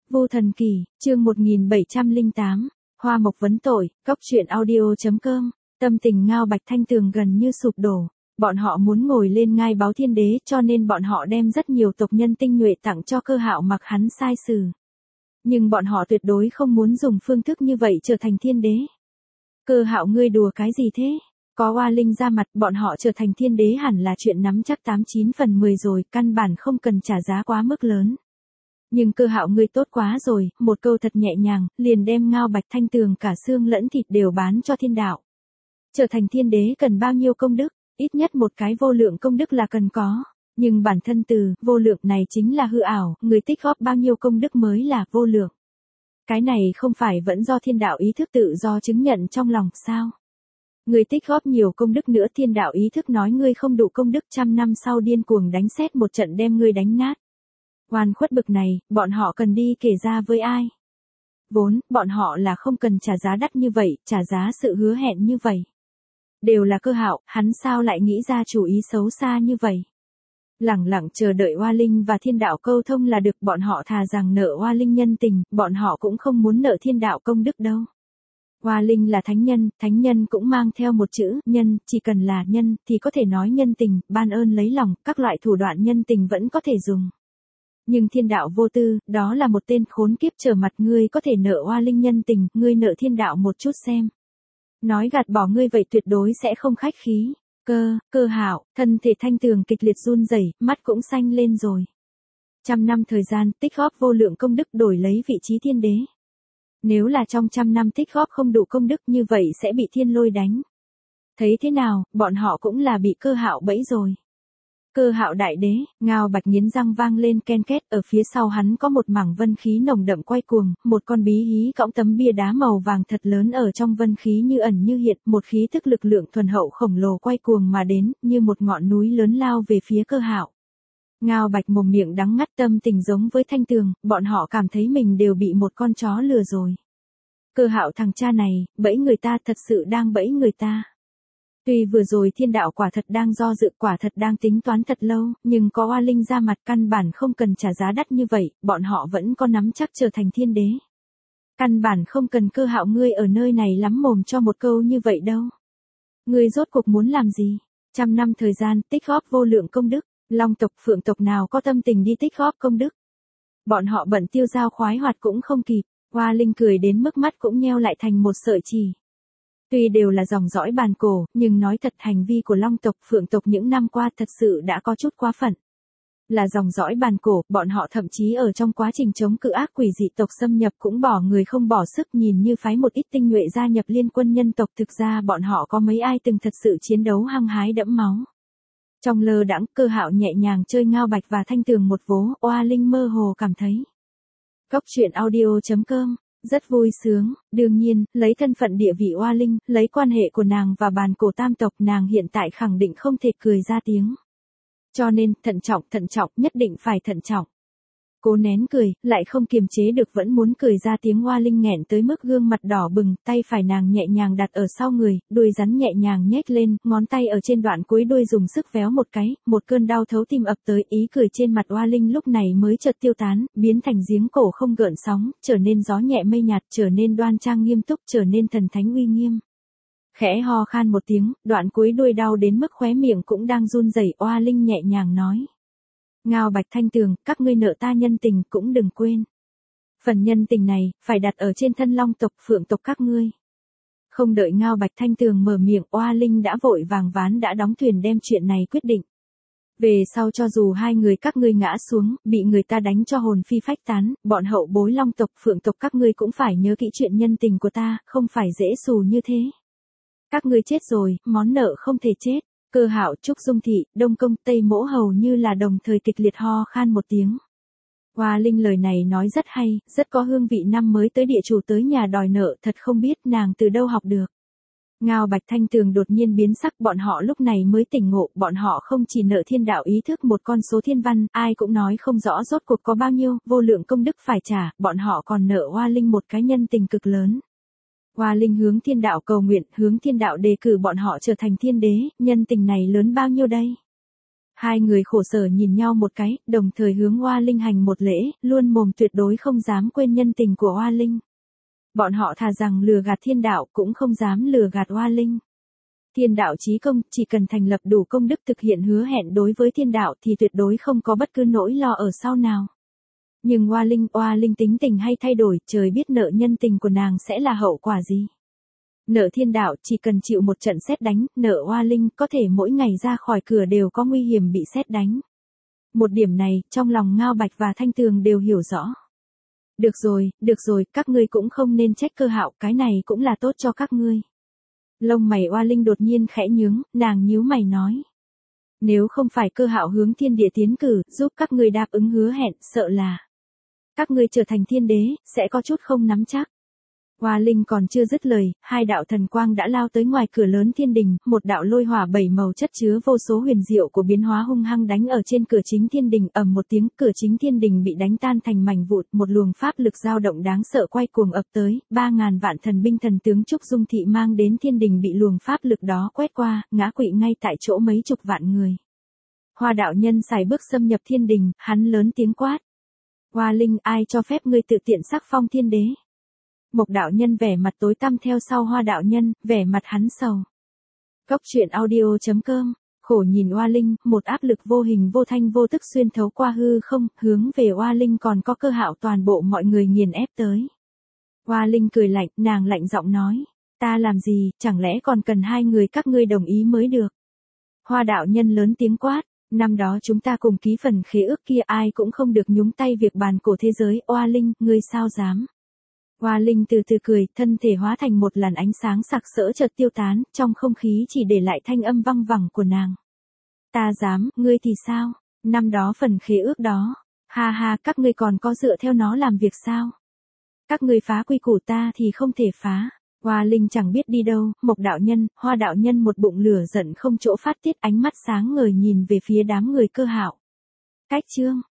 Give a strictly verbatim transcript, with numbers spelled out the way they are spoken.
Vu Thần Kỳ, chương một nghìn bảy trăm lẻ tám, Hoa Mộc vấn tội, cóc truyện audio.com, tâm tình Ngao Bạch Thanh Tường gần như sụp đổ. Bọn họ muốn ngồi lên ngai báo thiên đế cho nên bọn họ đem rất nhiều tộc nhân tinh nhuệ tặng cho Cơ Hạo mặc hắn sai xử. Nhưng bọn họ tuyệt đối không muốn dùng phương thức như vậy trở thành thiên đế. Cơ Hạo ngươi đùa cái gì thế? Có Oa Linh ra mặt, bọn họ trở thành thiên đế hẳn là chuyện nắm chắc tám chín phần mười rồi, căn bản không cần trả giá quá mức lớn. Nhưng Cơ Hạo ngươi tốt quá rồi, một câu thật nhẹ nhàng, liền đem Ngao Bạch Thanh Tường cả xương lẫn thịt đều bán cho thiên đạo. Trở thành thiên đế cần bao nhiêu công đức? Ít nhất một cái vô lượng công đức là cần có. Nhưng bản thân từ vô lượng này chính là hư ảo, người tích góp bao nhiêu công đức mới là vô lượng. Cái này không phải vẫn do thiên đạo ý thức tự do chứng nhận trong lòng sao? Người tích góp nhiều công đức nữa, thiên đạo ý thức nói ngươi không đủ công đức, trăm năm sau điên cuồng đánh xét một trận đem ngươi đánh nát. Oan khuất bực này, bọn họ cần đi kể ra với ai? Vốn, bọn họ là không cần trả giá đắt như vậy, trả giá sự hứa hẹn như vậy. Đều là Cơ Hạo, hắn sao lại nghĩ ra chủ ý xấu xa như vậy? Lẳng lặng chờ đợi Oa Linh và thiên đạo câu thông là được, bọn họ thà rằng nợ Oa Linh nhân tình, bọn họ cũng không muốn nợ thiên đạo công đức đâu. Oa Linh là thánh nhân, thánh nhân cũng mang theo một chữ, nhân, chỉ cần là nhân, thì có thể nói nhân tình, ban ơn lấy lòng, các loại thủ đoạn nhân tình vẫn có thể dùng. Nhưng thiên đạo vô tư, đó là một tên khốn kiếp, trở mặt ngươi có thể nợ Oa Linh nhân tình, ngươi nợ thiên đạo một chút xem. Nói gạt bỏ ngươi vậy tuyệt đối sẽ không khách khí. Cơ, Cơ Hạo, thân thể Thanh Tường kịch liệt run rẩy, mắt cũng xanh lên rồi. Trăm năm thời gian, tích góp vô lượng công đức đổi lấy vị trí thiên đế. Nếu là trong trăm năm tích góp không đủ công đức như vậy sẽ bị thiên lôi đánh. Thấy thế nào, bọn họ cũng là bị Cơ Hạo bẫy rồi. Cơ Hạo đại đế, Ngao Bạch nghiến răng vang lên ken két, ở phía sau hắn có một mảng vân khí nồng đậm quay cuồng, một con bí hí cõng tấm bia đá màu vàng thật lớn ở trong vân khí như ẩn như hiện, một khí thức lực lượng thuần hậu khổng lồ quay cuồng mà đến, như một ngọn núi lớn lao về phía Cơ Hạo. Ngao Bạch mồm miệng đắng ngắt, tâm tình giống với Thanh Tường, bọn họ cảm thấy mình đều bị một con chó lừa rồi. Cơ Hạo thằng cha này, bẫy người ta, thật sự đang bẫy người ta. Tuy vừa rồi thiên đạo quả thật đang do dự, quả thật đang tính toán thật lâu, nhưng có Oa Linh ra mặt, căn bản không cần trả giá đắt như vậy, bọn họ vẫn có nắm chắc trở thành thiên đế. Căn bản không cần Cơ Hạo ngươi ở nơi này lắm mồm cho một câu như vậy đâu. Ngươi rốt cuộc muốn làm gì? Trăm năm thời gian, tích góp vô lượng công đức, Long tộc Phượng tộc nào có tâm tình đi tích góp công đức. Bọn họ bận tiêu dao khoái hoạt cũng không kịp, Oa Linh cười đến mức mắt cũng nheo lại thành một sợi chỉ. Tuy đều là dòng dõi bàn cổ, nhưng nói thật hành vi của Long tộc Phượng tộc những năm qua thật sự đã có chút quá phận. Là dòng dõi bàn cổ, bọn họ thậm chí ở trong quá trình chống cự ác quỷ dị tộc xâm nhập cũng bỏ người không bỏ sức, nhìn như phái một ít tinh nhuệ gia nhập liên quân nhân tộc, thực ra bọn họ có mấy ai từng thật sự chiến đấu hăng hái đẫm máu. Trong lơ đãng, Cơ Hạo nhẹ nhàng chơi Ngao Bạch và Thanh Tường một vố, Oa Linh mơ hồ cảm thấy. Cóc truyện audio.com, rất vui sướng, đương nhiên, lấy thân phận địa vị Oa Linh, lấy quan hệ của nàng và bàn cổ tam tộc, nàng hiện tại khẳng định không thể cười ra tiếng. Cho nên, thận trọng, thận trọng, nhất định phải thận trọng. Cố nén cười, lại không kiềm chế được vẫn muốn cười ra tiếng, Oa Linh nghẹn tới mức gương mặt đỏ bừng, tay phải nàng nhẹ nhàng đặt ở sau người, đuôi rắn nhẹ nhàng nhếch lên, ngón tay ở trên đoạn cuối đuôi dùng sức véo một cái, một cơn đau thấu tim ập tới, ý cười trên mặt Oa Linh lúc này mới chợt tiêu tán, biến thành giếng cổ không gợn sóng, trở nên gió nhẹ mây nhạt, trở nên đoan trang nghiêm túc, trở nên thần thánh uy nghiêm. Khẽ ho khan một tiếng, đoạn cuối đuôi đau đến mức khóe miệng cũng đang run rẩy, Oa Linh nhẹ nhàng nói. Ngao Bạch Thanh Tường, các ngươi nợ ta nhân tình cũng đừng quên. Phần nhân tình này, phải đặt ở trên thân Long tộc Phượng tộc các ngươi. Không đợi Ngao Bạch Thanh Tường mở miệng, Oa Linh đã vội vàng ván đã đóng thuyền đem chuyện này quyết định. Về sau cho dù hai người các ngươi ngã xuống, bị người ta đánh cho hồn phi phách tán, bọn hậu bối Long tộc Phượng tộc các ngươi cũng phải nhớ kỹ chuyện nhân tình của ta, không phải dễ xù như thế. Các ngươi chết rồi, món nợ không thể chết. Cơ Hạo, Trúc Dung Thị, Đông Công, Tây Mỗ hầu như là đồng thời kịch liệt ho khan một tiếng. Oa Linh lời này nói rất hay, rất có hương vị năm mới tới địa chủ tới nhà đòi nợ, thật không biết nàng từ đâu học được. Ngao Bạch Thanh Tường đột nhiên biến sắc, bọn họ lúc này mới tỉnh ngộ, bọn họ không chỉ nợ thiên đạo ý thức một con số thiên văn, ai cũng nói không rõ rốt cuộc có bao nhiêu, vô lượng công đức phải trả, bọn họ còn nợ Oa Linh một cái nhân tình cực lớn. Oa Linh hướng thiên đạo cầu nguyện, hướng thiên đạo đề cử bọn họ trở thành thiên đế, nhân tình này lớn bao nhiêu đây? Hai người khổ sở nhìn nhau một cái, đồng thời hướng Hoa Linh hành một lễ, luôn mồm tuyệt đối không dám quên nhân tình của Hoa Linh. Bọn họ thà rằng lừa gạt thiên đạo cũng không dám lừa gạt Hoa Linh. Thiên đạo chí công, chỉ cần thành lập đủ công đức thực hiện hứa hẹn đối với thiên đạo thì tuyệt đối không có bất cứ nỗi lo ở sau nào. Nhưng Hoa Linh, Hoa Linh tính tình hay thay đổi, trời biết nợ nhân tình của nàng sẽ là hậu quả gì. Nợ thiên đạo chỉ cần chịu một trận sét đánh, nợ Hoa Linh có thể mỗi ngày ra khỏi cửa đều có nguy hiểm bị sét đánh. Một điểm này, trong lòng Ngao Bạch và Thanh Tường đều hiểu rõ. Được rồi, được rồi, các ngươi cũng không nên trách Cơ Hạo, cái này cũng là tốt cho các ngươi. Lông mày Hoa Linh đột nhiên khẽ nhướng, nàng nhíu mày nói. Nếu không phải Cơ Hạo hướng thiên địa tiến cử, giúp các ngươi đáp ứng hứa hẹn, sợ là các ngươi trở thành thiên đế, sẽ có chút không nắm chắc. Hoa Linh còn chưa dứt lời, hai đạo thần quang đã lao tới ngoài cửa lớn thiên đình, một đạo lôi hỏa bảy màu chất chứa vô số huyền diệu của biến hóa hung hăng đánh ở trên cửa chính thiên đình, ầm một tiếng, cửa chính thiên đình bị đánh tan thành mảnh vụn, một luồng pháp lực dao động đáng sợ quay cuồng ập tới, ba ngàn vạn thần binh thần tướng Trúc Dung Thị mang đến thiên đình bị luồng pháp lực đó quét qua, ngã quỵ ngay tại chỗ mấy chục vạn người. Hoa đạo nhân sải bước xâm nhập thiên đình, hắn lớn tiếng quát. Hoa Linh, ai cho phép ngươi tự tiện sắc phong thiên đế? Mộc đạo nhân vẻ mặt tối tăm theo sau Hoa đạo nhân, vẻ mặt hắn sầu. Cốc truyện audio chấm com, khổ nhìn Hoa Linh, một áp lực vô hình vô thanh vô tức xuyên thấu qua hư không, hướng về Hoa Linh còn có Cơ Hạo toàn bộ mọi người nghiền ép tới. Hoa Linh cười lạnh, nàng lạnh giọng nói, ta làm gì, chẳng lẽ còn cần hai người các ngươi đồng ý mới được. Hoa đạo nhân lớn tiếng quát, năm đó chúng ta cùng ký phần khế ước kia, ai cũng không được nhúng tay việc bàn cổ thế giới, Hoa Linh, ngươi sao dám. Hoa Linh từ từ cười, thân thể hóa thành một làn ánh sáng sặc sỡ chợt tiêu tán, trong không khí chỉ để lại thanh âm văng vẳng của nàng. Ta dám, ngươi thì sao? Năm đó phần khế ước đó, ha ha, các ngươi còn có dựa theo nó làm việc sao? Các ngươi phá quy củ ta thì không thể phá. Hoa Linh chẳng biết đi đâu, Mộc đạo nhân, Hoa đạo nhân một bụng lửa giận không chỗ phát tiết, ánh mắt sáng ngời nhìn về phía đám người Cơ Hạo. Cách chương